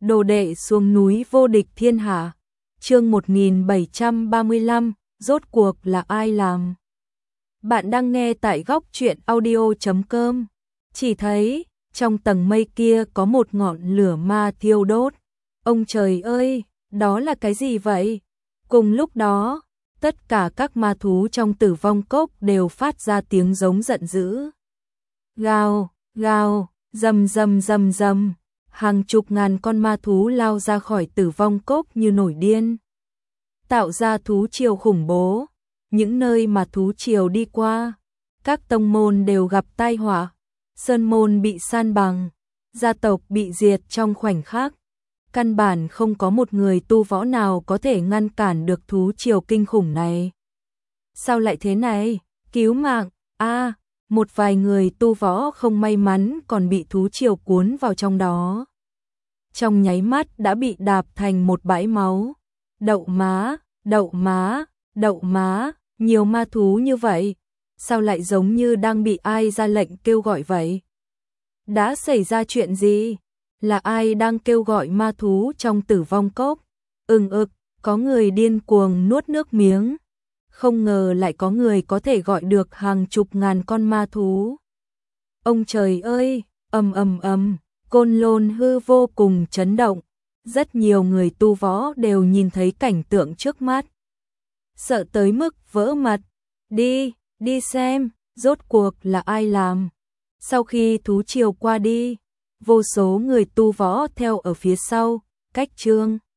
Đồ đệ xuống núi vô địch thiên hạ. Chương 1735, rốt cuộc là ai làm? Bạn đang nghe tại góc truyện audio.com. Chỉ thấy, trong tầng mây kia có một ngọn lửa ma thiêu đốt. Ông trời ơi, đó là cái gì vậy? Cùng lúc đó, tất cả các ma thú trong Tử Vong Cốc đều phát ra tiếng giống giận dữ. Gào, gào, rầm rầm rầm rầm. Hàng chục ngàn con ma thú lao ra khỏi Tử Vong Cốc như nổi điên, tạo ra thú triều khủng bố. Những nơi mà thú triều đi qua, các tông môn đều gặp tai họa, sơn môn bị san bằng, gia tộc bị diệt trong khoảnh khắc. Căn bản không có một người tu võ nào có thể ngăn cản được thú triều kinh khủng này. Sao lại thế này? Cứu mạng! Một vài người tu võ không may mắn còn bị thú triều cuốn vào trong đó. Trong nháy mắt đã bị đạp thành một bãi máu. Đậu má, đậu má, đậu má, nhiều ma thú như vậy, sao lại giống như đang bị ai ra lệnh kêu gọi vậy? Đã xảy ra chuyện gì? Là ai đang kêu gọi ma thú trong Tử Vong Cốc? Có người điên cuồng nuốt nước miếng. Không ngờ lại có người có thể gọi được hàng chục ngàn con ma thú. Ông trời ơi, Côn Lôn hư vô cùng chấn động. Rất nhiều người tu võ đều nhìn thấy cảnh tượng trước mắt, sợ tới mức vỡ mặt. Đi xem, rốt cuộc là ai làm. Sau khi thú triều qua đi, vô số người tu võ theo ở phía sau, cách Trương